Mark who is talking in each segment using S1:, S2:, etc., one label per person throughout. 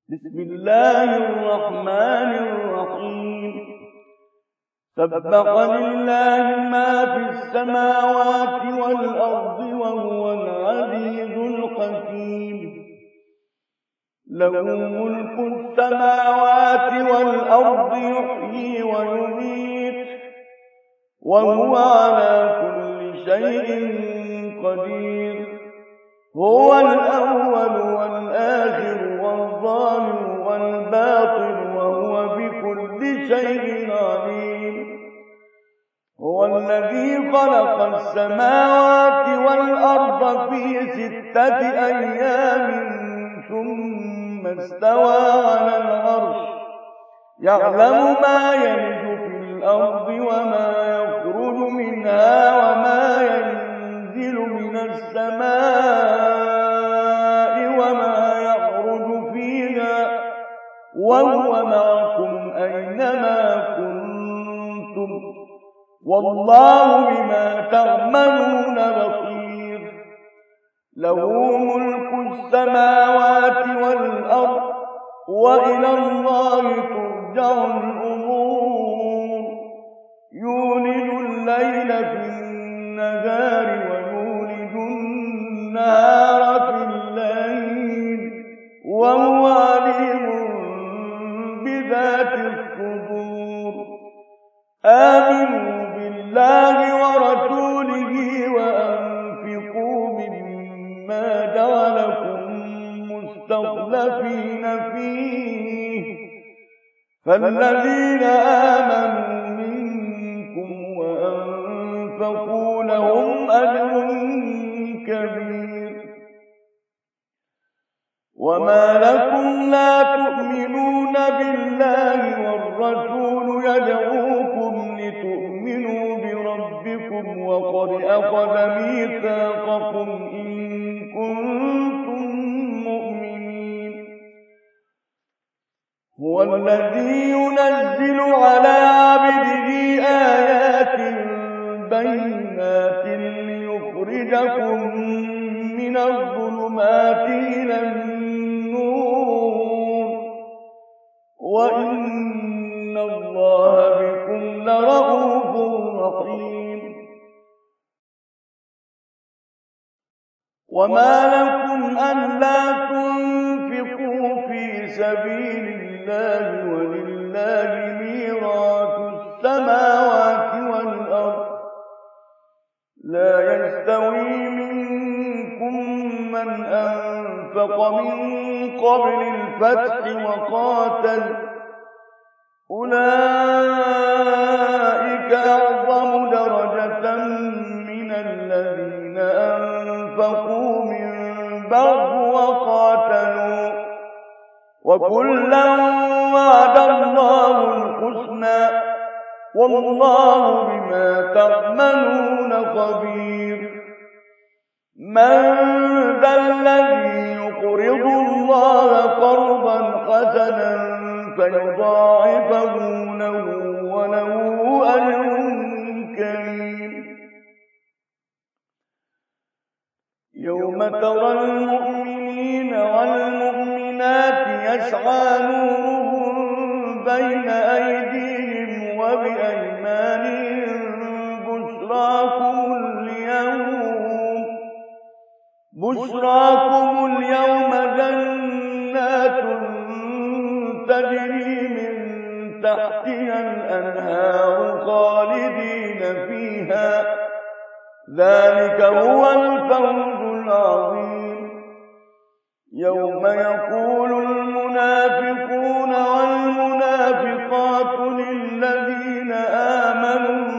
S1: بسم الله الرحمن الرحيم سبح لله ما في السماوات والأرض وهو العزيز الحكيم له ملك السماوات والأرض يحيي ويميت وهو على كل شيء قدير هو الأول والآخر والظاهر والباطن وهو بكل شيء عليم هو الذي خلق السماوات والأرض في 6 أيام ثم استوى على العرش يعلم ما يلج في الأرض وما يخرج منها وما ينزل من السماء وما يعرج فيها وهو معكم أينما كنتم والله بما تعملون بصير له ملك السماوات والأرض وإلى الله ترجع الأمور يولد الليل في النهار ويولد النهار في الليل وهو عليم بذات الصدور آمنوا بالله ورسوله وأنفقوا مما جعلكم مستخلفين فيه فالذين آمنوا منكم وأنفقوا لهم أجر كبير وما لكم لا تؤمنون بالله والرسول يدعوكم لتؤمنوا بربكم وقد أخذ ميثاقكم إن كنتم مؤمنين هو الذي ينزل على عبده آيات بينات ليخرجكم من الظلمات إلى النور وإن الله بكم لرءوف رحيم وما لكم ألا تنفقوا في سبيل الله ولله ميراث السماوات والأرض لا يستوي منكم من أنفق من قبل الفتح وقاتل أولئك أعظم درجة من الذين أنفقوا من بعد وقاتلوا وكلا وعد الله الحسنى والله بما تعملون خبير من ذا الذي يقرض الله قرضا حسنا فيضاعفه له وله أجر كريم يوم ترى المؤمنين والمؤمنات يسعى نورهم بين أيديهم وبأيمانهم بشراكم اليوم جنات تجري من تحتها الأنهار خالدين فيها ذلك هو الفوز العظيم يوم يقول المنافقون والمنافقات للذين آمنوا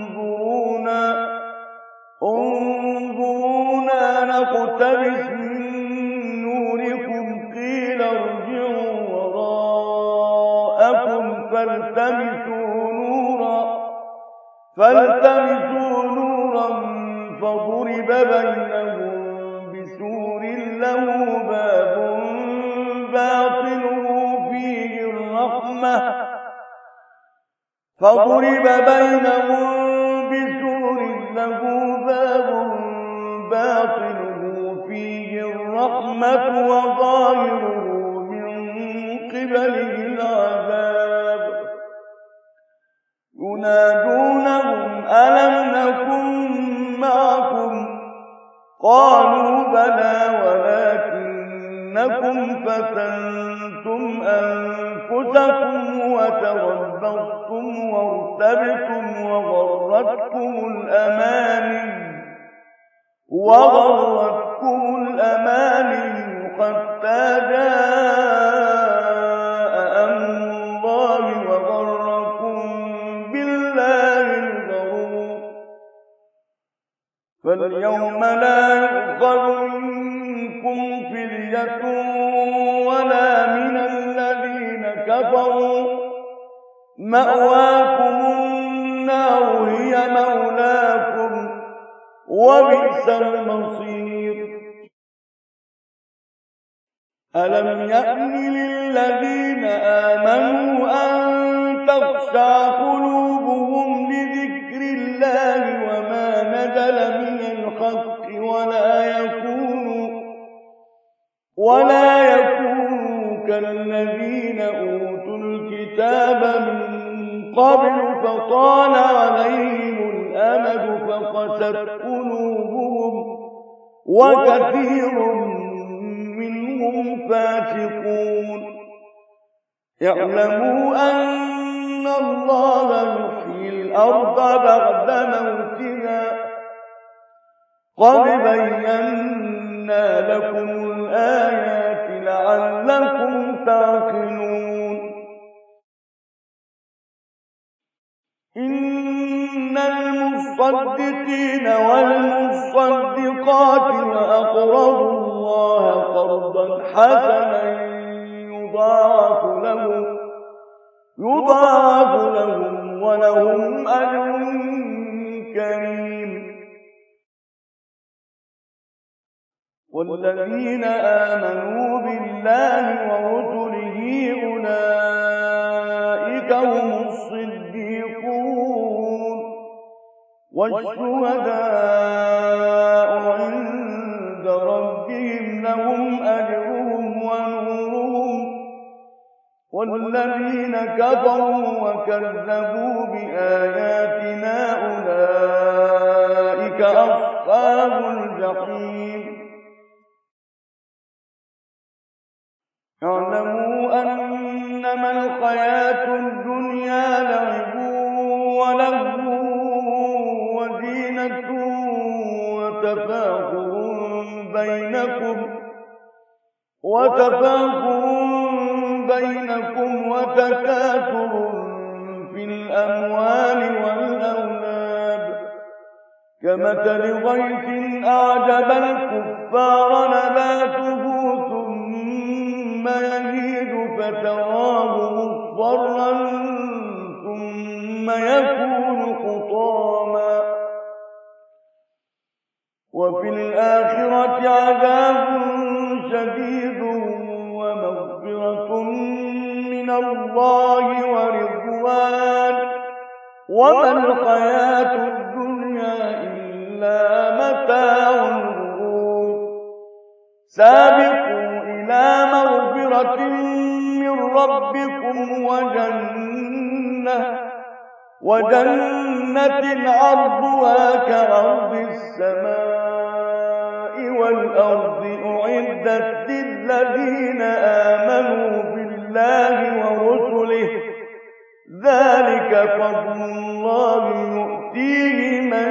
S1: انظرونا نقتبس من نوركم قيل ارجعوا وراءكم فالتمسوا نورا فضرب بينهم بسور له باب باطنه فيه الرحمة وظاهره من إنكم فتنتم أنفسكم وتربصتم وارتبتم وغرتكم الأماني حتى جاء أمر الله وغركم بالله الغرور فاليوم لا يؤخذ منكم فدية ولا من الذين كفروا مأواكم النار هي مولاكم وبئس المصير ألم يأن للذين آمنوا أن تخشع قلوبهم لذكر الله وما نزل من الحق ولا يكونوا كالذين أوتوا الكتاب من قبل فطال عليهم الأمد فقست قلوبهم وكثير منهم فاسقون اعلموا أن الله يحيي الأرض بعد موتها قد بينا لكم الآيات لعلكم تعقلون إن المصدقين والمصدقات وأقرضوا الله قرضا حسنا يضاعف لهم ولهم أجر كريم والذين آمنوا بالله ورسله أولئك هم الصديقون والشهداء عند ربهم لهم أجرهم ونورهم والذين كفروا وكذبوا بآياتنا أولئك أصحاب الجحيم اعلموا أنما الحياة الدنيا لعب ولهو وزينة وتفاخر بينكم وتكاثر في الأموال والأولاد كمثل غيث أعجب الكفار نباته ثم يهيج فتراه مصفرا ثم يكون حطاما وفي الآخرة عذاب شديد ومغفرة من الله ورضوان وما الحياة الدنيا إلا متاع الغرور سابقوا إلى مغفرة من ربكم وجنة عرضها كعرض السماء والأرض أعدت للذين آمنوا بالله ورسله ذلك فضل الله يؤتيه من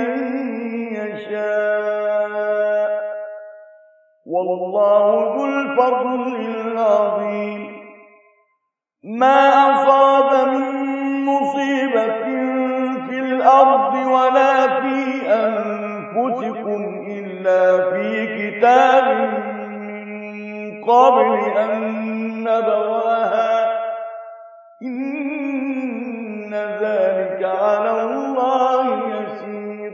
S1: يشاء والله ذو الفضل العظيم ما أصاب من مصيبة في الأرض ولا في أنفسكم إلا في كتاب من قبل أن نبرأها إن ذلك على الله يسير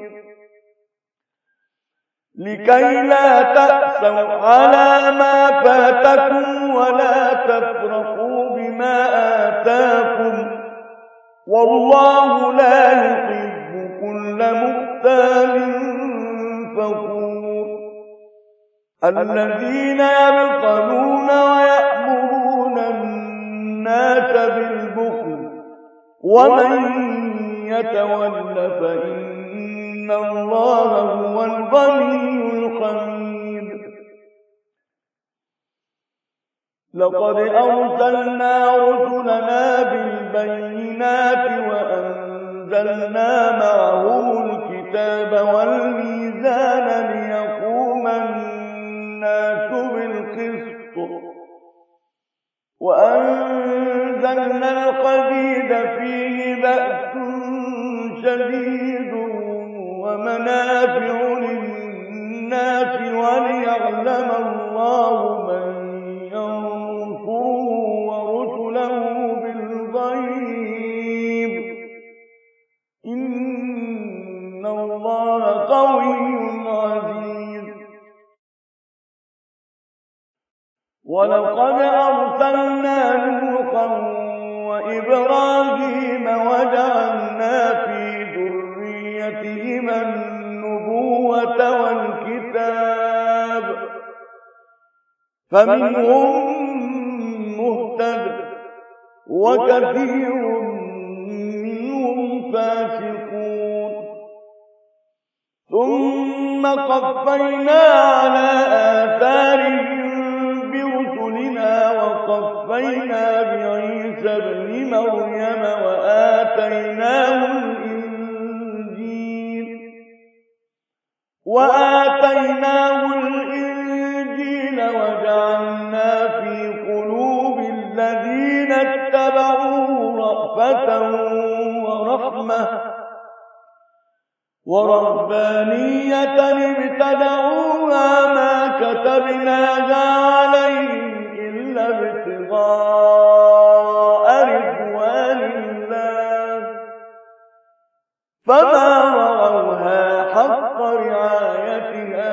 S1: لكي لا تأسوا على ما فاتكم ولا تفرحوا بما آتاكم والله لا يحب كل مختال فخور الذين يبخلون ويأمرون الناس بالبخل ومن يتول فإن الله هو الغني الحميد لقد أرسلنا رسلنا بالبينات وأنزلنا معهم الكتاب والميزان ليقوم الناس بالقسط وأنزلنا الحديد فيه بأس شديد ومنافع للناس وليعلم الله من ينصره ورسله بالغيب إن الله قوي عزيز. ولقد أرسلنا نوحا وإبراهيم وجعلنا في ذريتهما النبوة والكتاب فمنهم مهتد وكثير منهم فاسقون. ثم قفينا على آثارهم برسلنا وقفينا بعيسى ابن مريم وآتيناه الإنجيل وجعلنا في قلوب الذين اتبعوه رأفة ورحمة ورهبانية ابتدعوها ما كتبناها عليهم إلا ابتغاء رضوان الله فما رعوها حق رعايتها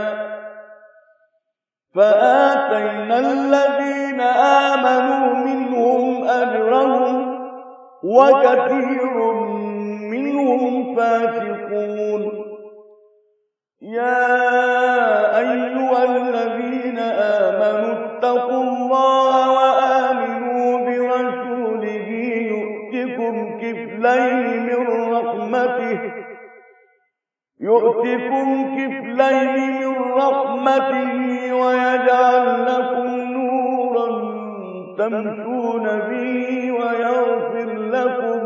S1: فآتينا الذين آمنوا منهم أجرهم وكثير منهم فاسقون. يا أيها الذين آمنوا اتقوا الله وآمنوا برسوله يؤتكم كفلين من رحمته ويجعل لكم نورا تمشون به ويغفر لكم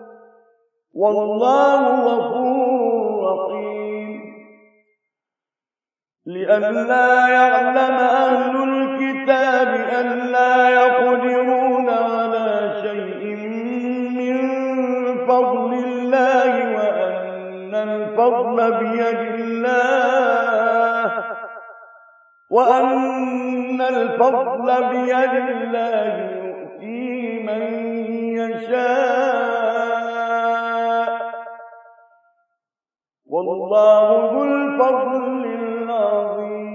S1: والله غفور رحيم. لئلا يعلم أهل الكتاب ألا يقدرون على شيء من فضل الله وأن الفضل بيد الله يؤتيه من يشاء والله ذو الفضل العظيم.